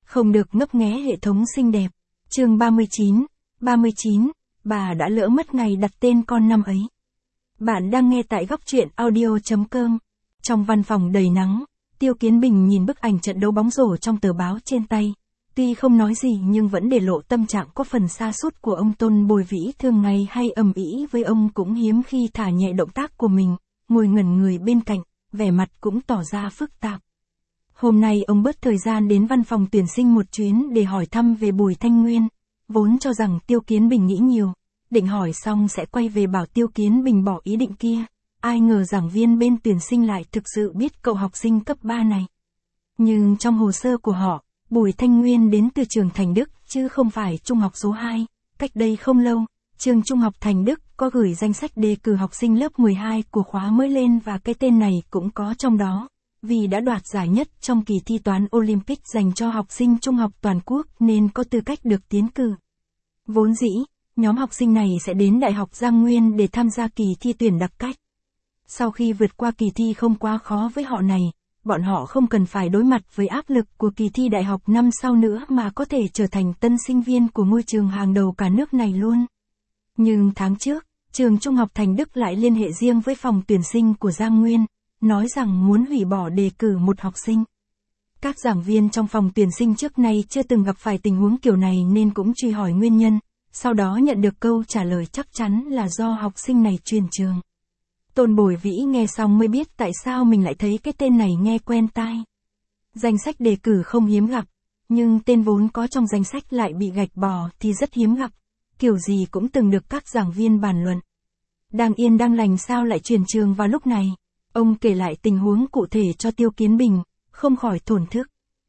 Không được ngấp nghé hệ thống xinh đẹp. Chương 39, bà đã lỡ mất ngày đặt tên con năm ấy. Bạn đang nghe tại góc truyện audio.com. Trong văn phòng đầy nắng, Tiêu Kiến Bình nhìn bức ảnh trận đấu bóng rổ trong tờ báo trên tay. Tuy không nói gì nhưng vẫn để lộ tâm trạng có phần sa sút của ông Tôn Bồi Vĩ, thường ngày hay ầm ĩ với ông cũng hiếm khi thả nhẹ động tác của mình, ngồi ngẩn người bên cạnh, vẻ mặt cũng tỏ ra phức tạp. Hôm nay ông bớt thời gian đến văn phòng tuyển sinh một chuyến để hỏi thăm về Bùi Thanh Nguyên, vốn cho rằng Tiêu Kiến Bình nghĩ nhiều, định hỏi xong sẽ quay về bảo Tiêu Kiến Bình bỏ ý định kia, ai ngờ giảng viên bên tuyển sinh lại thực sự biết cậu học sinh cấp 3 này. Nhưng trong hồ sơ của họ, Bùi Thanh Nguyên đến từ trường Thành Đức chứ không phải trung học số 2, cách đây không lâu, trường trung học Thành Đức có gửi danh sách đề cử học sinh lớp 12 của khóa mới lên và cái tên này cũng có trong đó. Vì đã đoạt giải nhất trong kỳ thi toán Olympic dành cho học sinh trung học toàn quốc nên có tư cách được tiến cử. Vốn dĩ, nhóm học sinh này sẽ đến Đại học Giang Nguyên để tham gia kỳ thi tuyển đặc cách. Sau khi vượt qua kỳ thi không quá khó với họ này, bọn họ không cần phải đối mặt với áp lực của kỳ thi đại học năm sau nữa mà có thể trở thành tân sinh viên của ngôi trường hàng đầu cả nước này luôn. Nhưng tháng trước, trường trung học Thành Đức lại liên hệ riêng với phòng tuyển sinh của Giang Nguyên, nói rằng muốn hủy bỏ đề cử một học sinh. Các giảng viên trong phòng tuyển sinh trước nay chưa từng gặp phải tình huống kiểu này nên cũng truy hỏi nguyên nhân, sau đó nhận được câu trả lời chắc chắn là do học sinh này chuyển trường. Tôn Bồi Vĩ nghe xong mới biết tại sao mình lại thấy cái tên này nghe quen tai. Danh sách đề cử không hiếm gặp, nhưng tên vốn có trong danh sách lại bị gạch bỏ thì rất hiếm gặp, kiểu gì cũng từng được các giảng viên bàn luận. Đang yên đang lành sao lại chuyển trường vào lúc này? Ông kể lại tình huống cụ thể cho Tiêu Kiến Bình, không khỏi thổn thức.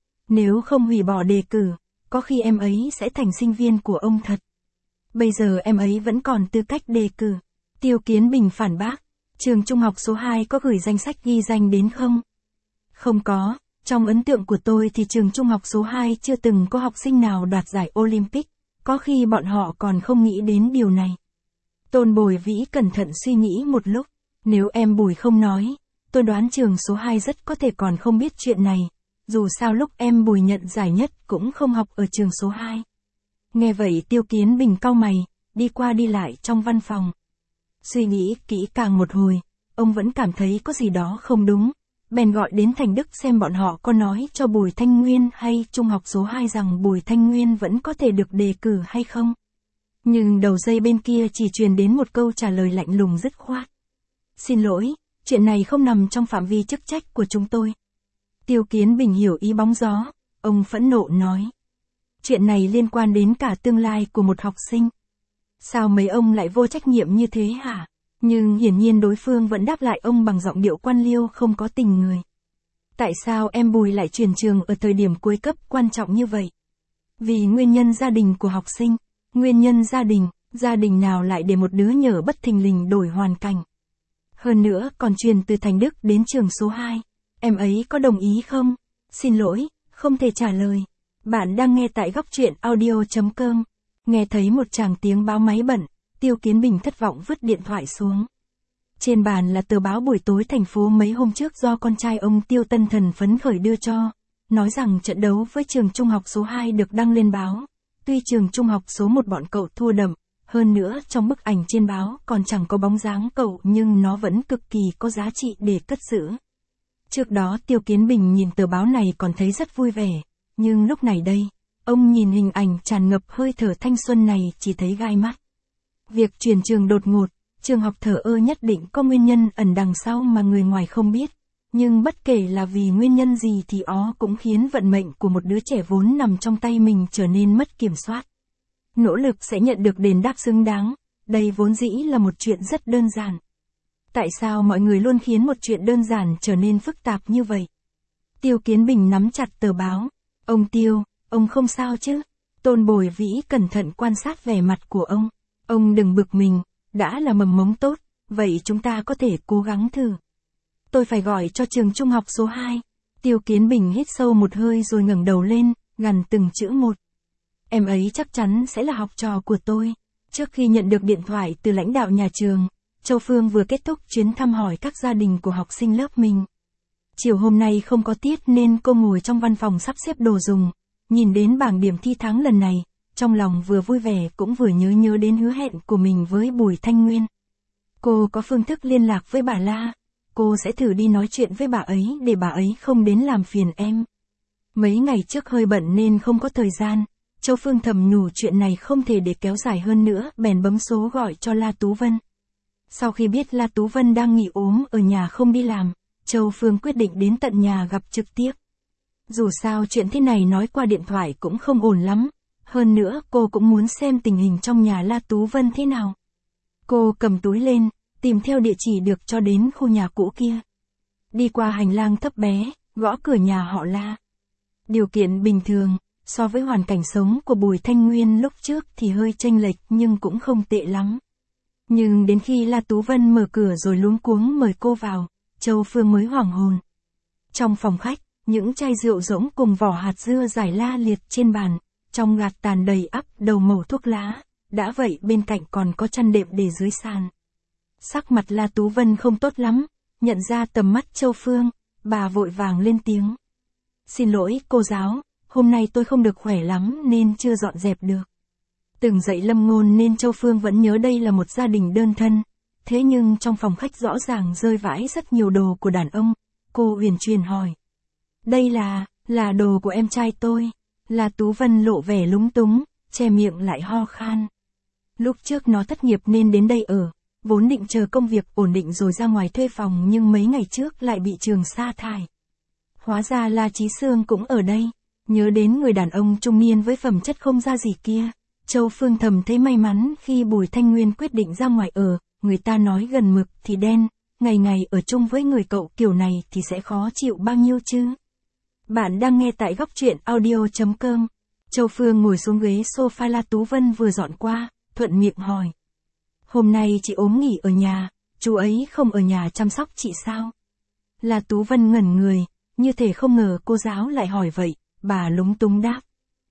Nếu không hủy bỏ đề cử, có khi em ấy sẽ thành sinh viên của ông thật. Bây giờ em ấy vẫn còn tư cách đề cử. Tiêu Kiến Bình phản bác, trường trung học số 2 có gửi danh sách ghi danh đến không? Không có, trong ấn tượng của tôi thì trường trung học số 2 chưa từng có học sinh nào đoạt giải Olympic, có khi bọn họ còn không nghĩ đến điều này. Tôn Bồi Vĩ cẩn thận suy nghĩ một lúc. Nếu em Bùi không nói, tôi đoán trường số 2 rất có thể còn không biết chuyện này, dù sao lúc em Bùi nhận giải nhất cũng không học ở trường số 2. Nghe vậy Tiêu Kiến Bình cau mày, đi qua đi lại trong văn phòng. Suy nghĩ kỹ càng một hồi, ông vẫn cảm thấy có gì đó không đúng, bèn gọi đến Thành Đức xem bọn họ có nói cho Bùi Thanh Nguyên hay trung học số 2 rằng Bùi Thanh Nguyên vẫn có thể được đề cử hay không. Nhưng đầu dây bên kia chỉ truyền đến một câu trả lời lạnh lùng dứt khoát. Xin lỗi, chuyện này không nằm trong phạm vi chức trách của chúng tôi. Tiêu Kiến Bình hiểu ý bóng gió, ông phẫn nộ nói. Chuyện này liên quan đến cả tương lai của một học sinh. Sao mấy ông lại vô trách nhiệm như thế hả? Nhưng hiển nhiên đối phương vẫn đáp lại ông bằng giọng điệu quan liêu không có tình người. Tại sao em Bùi lại chuyển trường ở thời điểm cuối cấp quan trọng như vậy? Vì nguyên nhân gia đình của học sinh. Nguyên nhân gia đình nào lại để một đứa nhở bất thình lình đổi hoàn cảnh? Hơn nữa còn truyền từ Thành Đức đến trường số 2. Em ấy có đồng ý không? Xin lỗi, không thể trả lời. Bạn đang nghe tại góc truyện audio.com. Nghe thấy một tràng tiếng báo máy bận, Tiêu Kiến Bình thất vọng vứt điện thoại xuống. Trên bàn là tờ báo buổi tối thành phố mấy hôm trước do con trai ông Tiêu Tân Thần phấn khởi đưa cho, nói rằng trận đấu với trường trung học số 2 được đăng lên báo. Tuy trường trung học số 1 bọn cậu thua đậm, hơn nữa trong bức ảnh trên báo còn chẳng có bóng dáng cậu nhưng nó vẫn cực kỳ có giá trị để cất giữ. Trước đó Tiêu Kiến Bình nhìn tờ báo này còn thấy rất vui vẻ, nhưng lúc này đây, ông nhìn hình ảnh tràn ngập hơi thở thanh xuân này chỉ thấy gai mắt. Việc chuyển trường đột ngột, trường học thờ ơ nhất định có nguyên nhân ẩn đằng sau mà người ngoài không biết, nhưng bất kể là vì nguyên nhân gì thì ó cũng khiến vận mệnh của một đứa trẻ vốn nằm trong tay mình trở nên mất kiểm soát. Nỗ lực sẽ nhận được đền đáp xứng đáng, đây vốn dĩ là một chuyện rất đơn giản. Tại sao mọi người luôn khiến một chuyện đơn giản trở nên phức tạp như vậy? Tiêu Kiến Bình nắm chặt tờ báo. Ông Tiêu, ông không sao chứ? Tôn Bồi Vĩ cẩn thận quan sát vẻ mặt của ông. Ông đừng bực mình, đã là mầm mống tốt, vậy chúng ta có thể cố gắng thử. Tôi phải gọi cho trường trung học số 2. Tiêu Kiến Bình hít sâu một hơi rồi ngẩng đầu lên, gằn từng chữ một. Em ấy chắc chắn sẽ là học trò của tôi. Trước khi nhận được điện thoại từ lãnh đạo nhà trường, Châu Phương vừa kết thúc chuyến thăm hỏi các gia đình của học sinh lớp mình. Chiều hôm nay không có tiết nên cô ngồi trong văn phòng sắp xếp đồ dùng, Nhìn đến bảng điểm thi tháng lần này, trong lòng vừa vui vẻ cũng vừa nhớ đến hứa hẹn của mình với Bùi Thanh Nguyên. Cô có phương thức liên lạc với bà La, cô sẽ thử đi nói chuyện với bà ấy để bà ấy không đến làm phiền em. Mấy ngày trước hơi bận nên không có thời gian, Châu Phương thầm nhủ chuyện này không thể để kéo dài hơn nữa, bèn bấm số gọi cho La Tú Vân. Sau khi biết La Tú Vân đang nghỉ ốm ở nhà không đi làm, Châu Phương quyết định đến tận nhà gặp trực tiếp. Dù sao chuyện thế này nói qua điện thoại cũng không ổn lắm, hơn nữa cô cũng muốn xem tình hình trong nhà La Tú Vân thế nào. Cô cầm túi lên, tìm theo địa chỉ được cho đến khu nhà cũ kia. Đi qua hành lang thấp bé, gõ cửa nhà họ La. Điều kiện bình thường, so với hoàn cảnh sống của Bùi Thanh Nguyên lúc trước thì hơi chênh lệch nhưng cũng không tệ lắm. Nhưng đến khi La Tú Vân mở cửa rồi luống cuống mời cô vào, Châu Phương mới hoảng hồn. Trong phòng khách, những chai rượu rỗng cùng vỏ hạt dưa rải la liệt trên bàn, trong gạt tàn đầy ắp đầu mẩu thuốc lá, đã vậy bên cạnh còn có chăn đệm để dưới sàn. Sắc mặt La Tú Vân không tốt lắm, nhận ra tầm mắt Châu Phương, bà vội vàng lên tiếng. Xin lỗi cô giáo, hôm nay tôi không được khỏe lắm nên chưa dọn dẹp được. Từng dậy lâm ngôn nên Châu Phương vẫn nhớ đây là một gia đình đơn thân, thế nhưng trong phòng khách rõ ràng rơi vãi rất nhiều đồ của đàn ông, cô uyển chuyển hỏi. Đây là đồ của em trai tôi. La Tú Vân lộ vẻ lúng túng, che miệng lại ho khan. Lúc trước nó thất nghiệp nên đến đây ở, vốn định chờ công việc ổn định rồi ra ngoài thuê phòng nhưng mấy ngày trước lại bị trường sa thải. Hóa ra La Chí Sương cũng ở đây, nhớ đến người đàn ông trung niên với phẩm chất không ra gì kia. Châu Phương thầm thấy may mắn khi Bùi Thanh Nguyên quyết định ra ngoài ở, người ta nói gần mực thì đen, ngày ngày ở chung với người cậu kiểu này thì sẽ khó chịu bao nhiêu chứ. Bạn đang nghe tại góc truyện audio.com. Châu Phương ngồi xuống ghế sofa La Tú Vân vừa dọn qua, thuận miệng hỏi. Hôm nay chị ốm nghỉ ở nhà, chú ấy không ở nhà chăm sóc chị sao? La Tú Vân ngẩn người, như thể không ngờ cô giáo lại hỏi vậy, bà lúng túng đáp.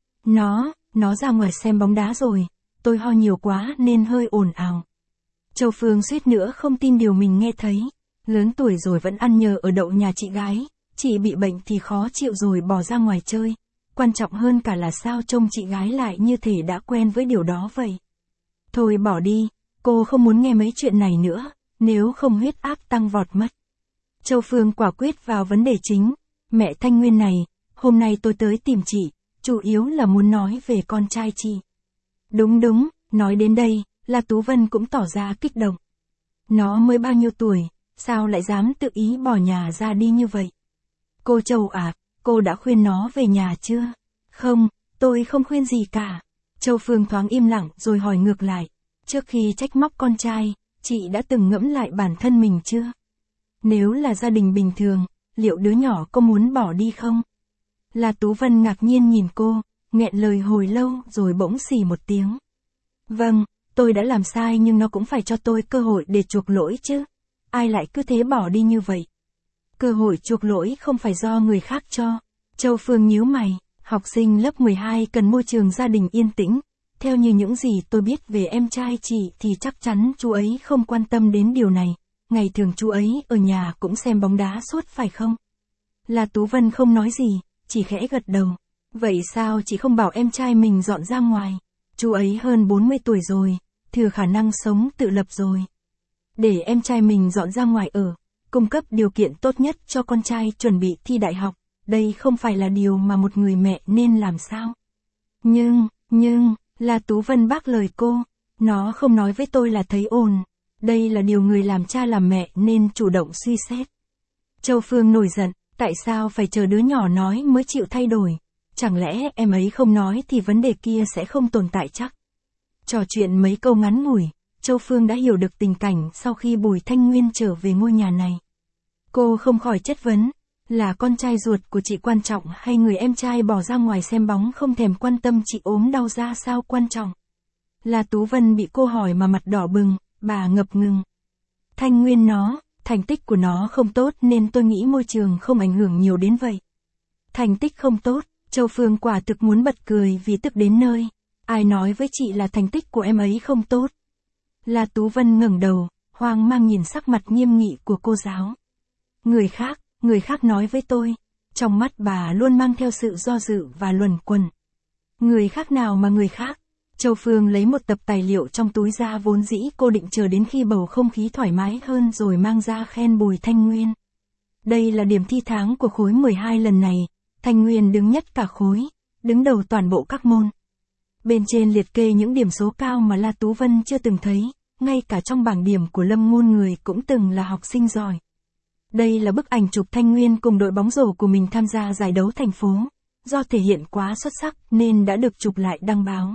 Nó ra ngoài xem bóng đá rồi, tôi ho nhiều quá nên hơi ồn ào. Châu Phương suýt nữa không tin điều mình nghe thấy, lớn tuổi rồi vẫn ăn nhờ ở đậu nhà chị gái, chị bị bệnh thì khó chịu rồi bỏ ra ngoài chơi, quan trọng hơn cả là sao trông chị gái lại như thể đã quen với điều đó vậy. Thôi bỏ đi, cô không muốn nghe mấy chuyện này nữa, nếu không huyết áp tăng vọt mất. Châu Phương quả quyết vào vấn đề chính, mẹ Thanh Nguyên này, hôm nay tôi tới tìm chị, chủ yếu là muốn nói về con trai chị. Đúng, nói đến đây, La Tú Vân cũng tỏ ra kích động. Nó mới bao nhiêu tuổi, sao lại dám tự ý bỏ nhà ra đi như vậy? Cô Châu à, cô đã khuyên nó về nhà chưa? Không, tôi không khuyên gì cả. Châu Phương thoáng im lặng rồi hỏi ngược lại. Trước khi trách móc con trai, chị đã từng ngẫm lại bản thân mình chưa? Nếu là gia đình bình thường, liệu đứa nhỏ có muốn bỏ đi không? La Tú Vân ngạc nhiên nhìn cô, nghẹn lời hồi lâu rồi bỗng xì một tiếng. Vâng, tôi đã làm sai nhưng nó cũng phải cho tôi cơ hội để chuộc lỗi chứ. Ai lại cứ thế bỏ đi như vậy? Cơ hội chuộc lỗi không phải do người khác cho. Châu Phương nhíu mày, học sinh lớp 12 cần môi trường gia đình yên tĩnh. Theo như những gì tôi biết về em trai chị thì chắc chắn chú ấy không quan tâm đến điều này. Ngày thường chú ấy ở nhà cũng xem bóng đá suốt phải không? La Tú Vân không nói gì, chỉ khẽ gật đầu. Vậy sao chị không bảo em trai mình dọn ra ngoài? Chú ấy hơn 40 tuổi rồi, thừa khả năng sống tự lập rồi. Để em trai mình dọn ra ngoài ở, cung cấp điều kiện tốt nhất cho con trai chuẩn bị thi đại học, đây không phải là điều mà một người mẹ nên làm sao? Nhưng, La Tú Vân bác lời cô, nó không nói với tôi là thấy ồn. Đây là điều người làm cha làm mẹ nên chủ động suy xét. Châu Phương nổi giận, tại sao phải chờ đứa nhỏ nói mới chịu thay đổi? Chẳng lẽ em ấy không nói thì vấn đề kia sẽ không tồn tại chắc? Trò chuyện mấy câu ngắn ngủi, Châu Phương đã hiểu được tình cảnh sau khi Bùi Thanh Nguyên trở về ngôi nhà này. Cô không khỏi chất vấn, là con trai ruột của chị quan trọng hay người em trai bỏ ra ngoài xem bóng không thèm quan tâm chị ốm đau ra sao quan trọng? La Tú Vân bị cô hỏi mà mặt đỏ bừng, bà ngập ngừng. Thanh Nguyên thành tích của nó không tốt nên tôi nghĩ môi trường không ảnh hưởng nhiều đến vậy. Thành tích không tốt, Châu Phương quả thực muốn bật cười vì tức đến nơi. Ai nói với chị là thành tích của em ấy không tốt? La Tú Vân ngẩng đầu, hoang mang nhìn sắc mặt nghiêm nghị của cô giáo. Người khác nói với tôi. Trong mắt bà luôn mang theo sự do dự và luẩn quẩn. Người khác nào mà người khác. Châu Phương lấy một tập tài liệu trong túi ra, vốn dĩ cô định chờ đến khi bầu không khí thoải mái hơn rồi mang ra khen Bùi Thanh Nguyên. Đây là điểm thi tháng của khối 12 lần này, Thanh Nguyên đứng nhất cả khối, đứng đầu toàn bộ các môn. Bên trên liệt kê những điểm số cao mà La Tú Vân chưa từng thấy, ngay cả trong bảng điểm của Lâm Ngôn Người cũng từng là học sinh giỏi. Đây là bức ảnh chụp Thanh Nguyên cùng đội bóng rổ của mình tham gia giải đấu thành phố. Do thể hiện quá xuất sắc nên đã được chụp lại đăng báo.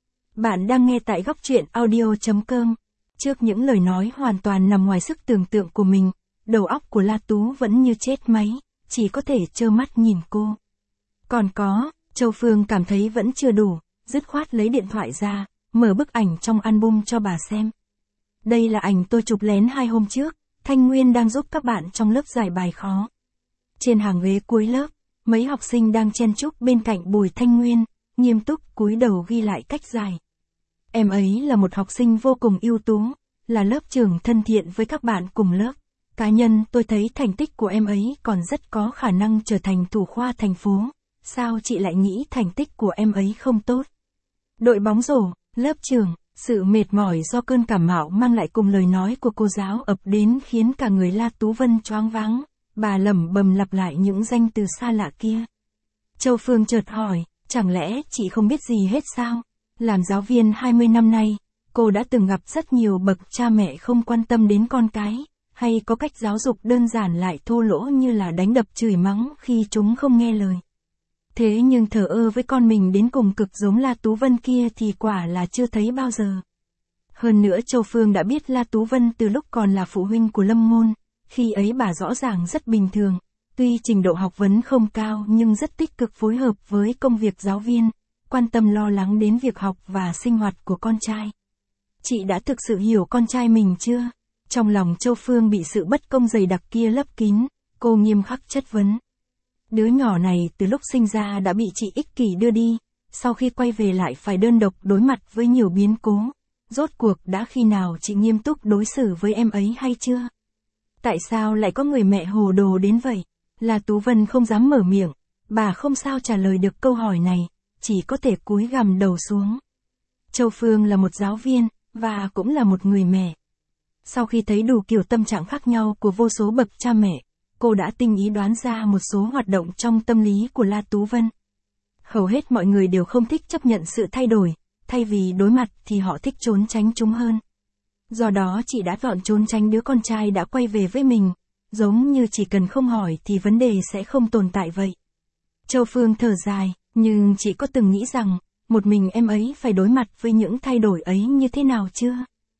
Bạn đang nghe tại góc truyện audio.com. Trước những lời nói hoàn toàn nằm ngoài sức tưởng tượng của mình, đầu óc của La Tú vẫn như chết máy, chỉ có thể trơ mắt nhìn cô. Còn có, Châu Phương cảm thấy vẫn chưa đủ, dứt khoát lấy điện thoại ra, mở bức ảnh trong album cho bà xem. Đây là ảnh tôi chụp lén 2 hôm trước, Thanh Nguyên đang giúp các bạn trong lớp giải bài khó. Trên hàng ghế cuối lớp, mấy học sinh đang chen chúc bên cạnh Bùi Thanh Nguyên, nghiêm túc cúi đầu ghi lại cách giải. Em ấy là một học sinh vô cùng ưu tú, là lớp trưởng thân thiện với các bạn cùng lớp. Cá nhân tôi thấy thành tích của em ấy còn rất có khả năng trở thành thủ khoa thành phố. Sao chị lại nghĩ thành tích của em ấy không tốt? Đội bóng rổ, lớp trưởng, sự mệt mỏi do cơn cảm mạo mang lại cùng lời nói của cô giáo ập đến khiến cả người La Tú Vân choáng váng. Bà lẩm bẩm lặp lại những danh từ xa lạ kia. Châu Phương chợt hỏi, chẳng lẽ chị không biết gì hết sao? Làm giáo viên 20 năm nay, cô đã từng gặp rất nhiều bậc cha mẹ không quan tâm đến con cái, hay có cách giáo dục đơn giản lại thô lỗ như là đánh đập chửi mắng khi chúng không nghe lời. Thế nhưng thờ ơ với con mình đến cùng cực giống La Tú Vân kia thì quả là chưa thấy bao giờ. Hơn nữa Châu Phương đã biết La Tú Vân từ lúc còn là phụ huynh của Lâm Ngôn. Khi ấy bà rõ ràng rất bình thường, tuy trình độ học vấn không cao nhưng rất tích cực phối hợp với công việc giáo viên, quan tâm lo lắng đến việc học và sinh hoạt của con trai. Chị đã thực sự hiểu con trai mình chưa? Trong lòng Châu Phương bị sự bất công dày đặc kia lấp kín, cô nghiêm khắc chất vấn. Đứa nhỏ này từ lúc sinh ra đã bị chị ích kỷ đưa đi, sau khi quay về lại phải đơn độc đối mặt với nhiều biến cố. Rốt cuộc đã khi nào chị nghiêm túc đối xử với em ấy hay chưa? Tại sao lại có người mẹ hồ đồ đến vậy? La Tú Vân không dám mở miệng, bà không sao trả lời được câu hỏi này, chỉ có thể cúi gằm đầu xuống. Châu Phương là một giáo viên, và cũng là một người mẹ. Sau khi thấy đủ kiểu tâm trạng khác nhau của vô số bậc cha mẹ, cô đã tinh ý đoán ra một số hoạt động trong tâm lý của La Tú Vân. Hầu hết mọi người đều không thích chấp nhận sự thay đổi, thay vì đối mặt thì họ thích trốn tránh chúng hơn. Do đó chị đã chọn trốn tránh đứa con trai đã quay về với mình, giống như chỉ cần không hỏi thì vấn đề sẽ không tồn tại vậy. Châu Phương thở dài, nhưng chị có từng nghĩ rằng, một mình em ấy phải đối mặt với những thay đổi ấy như thế nào chưa?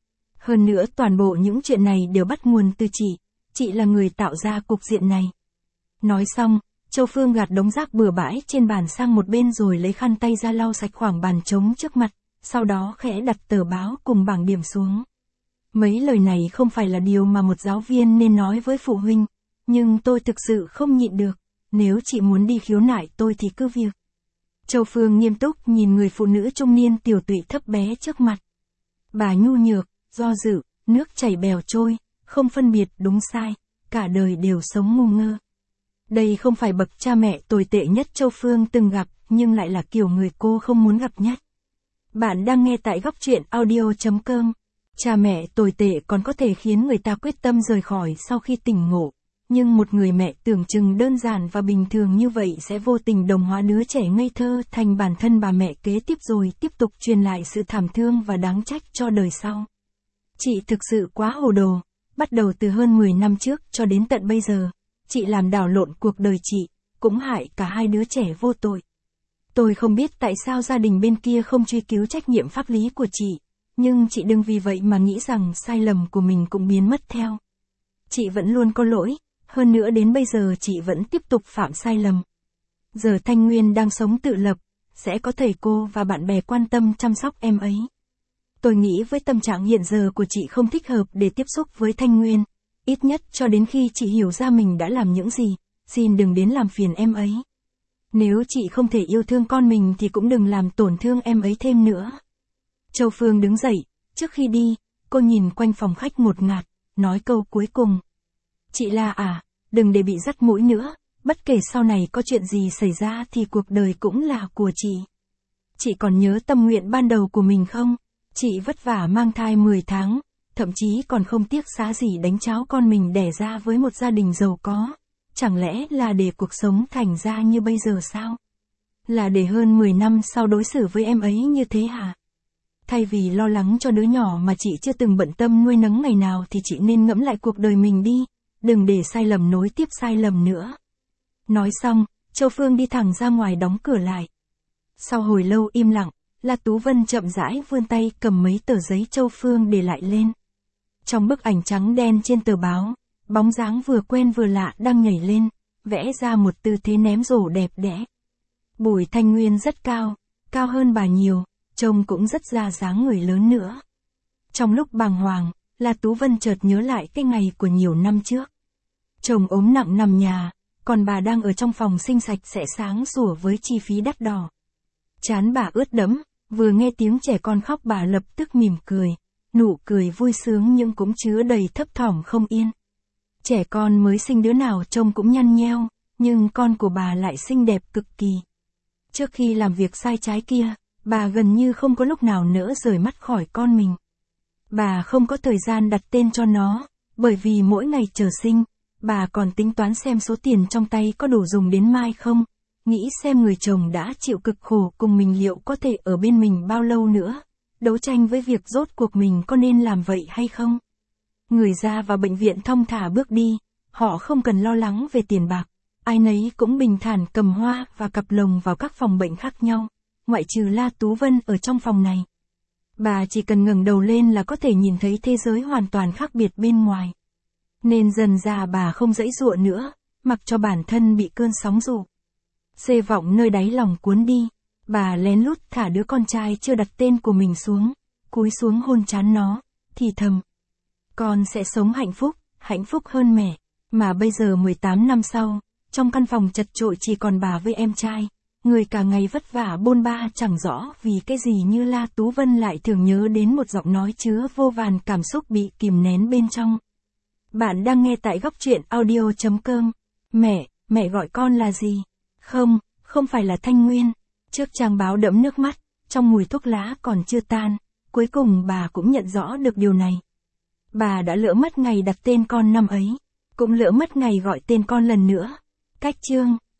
Hơn nữa toàn bộ những chuyện này đều bắt nguồn từ chị là người tạo ra cục diện này. Nói xong, Châu Phương gạt đống rác bừa bãi trên bàn sang một bên rồi lấy khăn tay ra lau sạch khoảng bàn trống trước mặt, sau đó khẽ đặt tờ báo cùng bảng điểm xuống. Mấy lời này không phải là điều mà một giáo viên nên nói với phụ huynh, nhưng tôi thực sự không nhịn được, nếu chị muốn đi khiếu nại tôi thì cứ việc. Châu Phương nghiêm túc nhìn người phụ nữ trung niên tiểu tụy thấp bé trước mặt. Bà nhu nhược, do dự, nước chảy bèo trôi, không phân biệt đúng sai, cả đời đều sống ngu ngơ. Đây không phải bậc cha mẹ tồi tệ nhất Châu Phương từng gặp, nhưng lại là kiểu người cô không muốn gặp nhất. Bạn đang nghe tại góc truyện audio.com. Cha mẹ tồi tệ còn có thể khiến người ta quyết tâm rời khỏi sau khi tỉnh ngộ. Nhưng một người mẹ tưởng chừng đơn giản và bình thường như vậy sẽ vô tình đồng hóa đứa trẻ ngây thơ thành bản thân bà mẹ kế tiếp rồi tiếp tục truyền lại sự thảm thương và đáng trách cho đời sau. Chị thực sự quá hồ đồ, bắt đầu từ hơn 10 năm trước cho đến tận bây giờ, chị làm đảo lộn cuộc đời chị, cũng hại cả 2 đứa trẻ vô tội. Tôi không biết tại sao gia đình bên kia không truy cứu trách nhiệm pháp lý của chị, nhưng chị đừng vì vậy mà nghĩ rằng sai lầm của mình cũng biến mất theo. Chị vẫn luôn có lỗi, hơn nữa đến bây giờ chị vẫn tiếp tục phạm sai lầm. Giờ Thanh Nguyên đang sống tự lập, sẽ có thầy cô và bạn bè quan tâm chăm sóc em ấy. Tôi nghĩ với tâm trạng hiện giờ của chị không thích hợp để tiếp xúc với Thanh Nguyên, ít nhất cho đến khi chị hiểu ra mình đã làm những gì, xin đừng đến làm phiền em ấy. Nếu chị không thể yêu thương con mình thì cũng đừng làm tổn thương em ấy thêm nữa. Châu Phương đứng dậy, trước khi đi, cô nhìn quanh phòng khách ngột ngạt, nói câu cuối cùng. Chị La à, đừng để bị dắt mũi nữa, bất kể sau này có chuyện gì xảy ra thì cuộc đời cũng là của chị. Chị còn nhớ tâm nguyện ban đầu của mình không? Chị vất vả mang thai 10 tháng, thậm chí còn không tiếc xá gì đánh cháo con mình đẻ ra với một gia đình giàu có. Chẳng lẽ là để cuộc sống thành ra như bây giờ sao? Là để hơn 10 năm sau đối xử với em ấy như thế hả? Thay vì lo lắng cho đứa nhỏ mà chị chưa từng bận tâm nuôi nấng ngày nào thì chị nên ngẫm lại cuộc đời mình đi, đừng để sai lầm nối tiếp sai lầm nữa. Nói xong, Châu Phương đi thẳng ra ngoài đóng cửa lại. Sau hồi lâu im lặng, La Tú Vân chậm rãi vươn tay cầm mấy tờ giấy Châu Phương để lại lên. Trong bức ảnh trắng đen trên tờ báo, bóng dáng vừa quen vừa lạ đang nhảy lên, vẽ ra một tư thế ném rổ đẹp đẽ. Bùi Thanh Nguyên rất cao, cao hơn bà nhiều, trông cũng rất ra dáng người lớn nữa. Trong lúc bàng hoàng, La Tú Vân chợt nhớ lại cái ngày của nhiều năm trước. Chồng ốm nặng nằm nhà, còn bà đang ở trong phòng sinh sạch sẽ sáng sủa với chi phí đắt đỏ. Trán bà ướt đẫm, vừa nghe tiếng trẻ con khóc bà lập tức mỉm cười, nụ cười vui sướng nhưng cũng chứa đầy thấp thỏm không yên. Trẻ con mới sinh đứa nào trông cũng nhăn nheo, nhưng con của bà lại xinh đẹp cực kỳ. Trước khi làm việc sai trái kia, bà gần như không có lúc nào nỡ rời mắt khỏi con mình. Bà không có thời gian đặt tên cho nó, bởi vì mỗi ngày chờ sinh, bà còn tính toán xem số tiền trong tay có đủ dùng đến mai không, nghĩ xem người chồng đã chịu cực khổ cùng mình liệu có thể ở bên mình bao lâu nữa, đấu tranh với việc rốt cuộc mình có nên làm vậy hay không. Người ra vào bệnh viện thong thả bước đi, họ không cần lo lắng về tiền bạc, ai nấy cũng bình thản cầm hoa và cặp lồng vào các phòng bệnh khác nhau, ngoại trừ La Tú Vân ở trong phòng này. Bà chỉ cần ngẩng đầu lên là có thể nhìn thấy thế giới hoàn toàn khác biệt bên ngoài. Nên dần ra bà không giãy giụa nữa, mặc cho bản thân bị cơn sóng dụ. Xê vọng nơi đáy lòng cuốn đi, bà lén lút thả đứa con trai chưa đặt tên của mình xuống, cúi xuống hôn trán nó, thì thầm. Con sẽ sống hạnh phúc hơn mẹ. Mà bây giờ 18 năm sau, trong căn phòng chật chội chỉ còn bà với em trai, người cả ngày vất vả bôn ba chẳng rõ vì cái gì như La Tú Vân lại thường nhớ đến một giọng nói chứa vô vàn cảm xúc bị kìm nén bên trong. Bạn đang nghe tại góc truyện audio.com. Mẹ gọi con là gì? Không phải là Thanh Nguyên. Trước trang báo đẫm nước mắt, trong mùi thuốc lá còn chưa tan, cuối cùng bà cũng nhận rõ được điều này. Bà đã lỡ mất ngày đặt tên con năm ấy, cũng lỡ mất ngày gọi tên con lần nữa. Cách chương